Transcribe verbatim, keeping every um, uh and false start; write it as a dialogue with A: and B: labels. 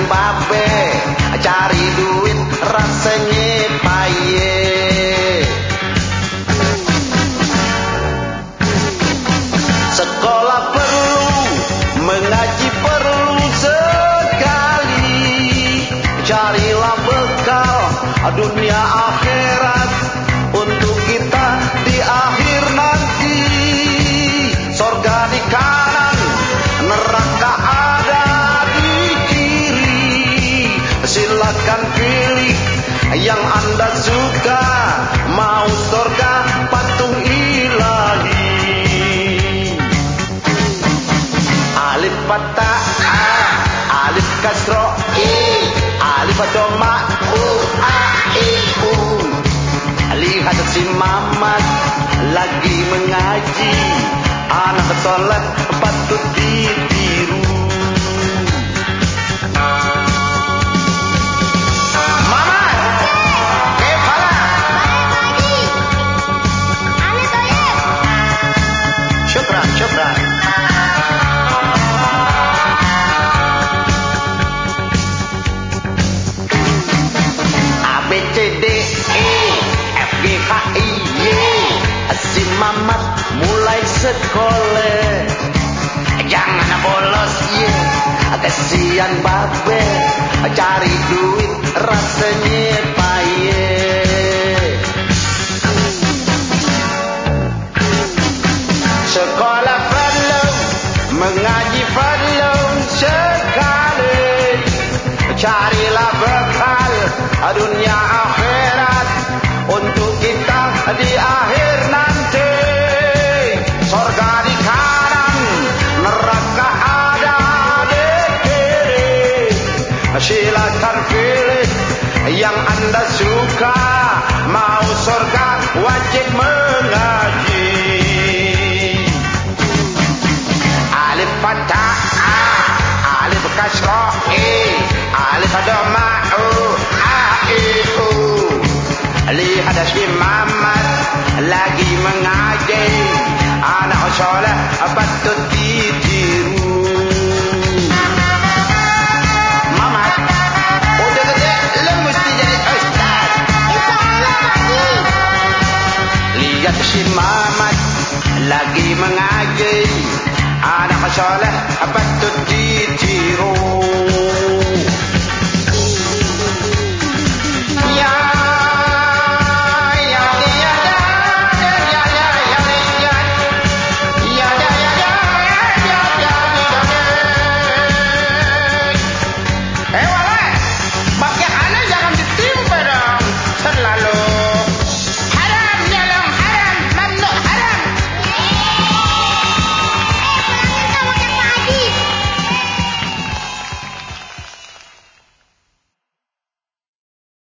A: kasihan babe cari duit rasanya payah. Sekolah perlu, mengaji perlu sekali. Carilah bekal dunia akhirat untuk kita di akhir nanti. Sorga di kanan, neraka ada di kiri. Silakan pilih yang Anda suka, mau sorga patung ilahi. Alif Fatah A, Alif Kasro I, Alif Doma U, A I U. Lihat si Mamat lagi mengaji, anak soleh patut ditiru. Mamat, kepala.
B: Alif Alif.
A: Syukran, syukran. A B C D E F G H I Y. Si Mamat mulai sekolah, jangan bolos ye, kasihan babe cari duit rasanya payah. Sekolah perlu, mengaji perlu sekali. Carilah bekal dunia akhirat untuk kita di akhir nanti. Sorga di kanan, neraka ada di kiri. Silakan pilih yang Anda suka, mau sorga wajib mengaji. Alif Fatah A, Alif Kasro I, Alif Doma U, A I U. Lihat si Mamat lagi mengaji, anak soleh patut ditiru. Mamat, udah gede lu mesti jadi ustaz.
B: Insyaallah Haji.
A: Lihat si Mamat lagi mengaji, anak soleh patut ditiru.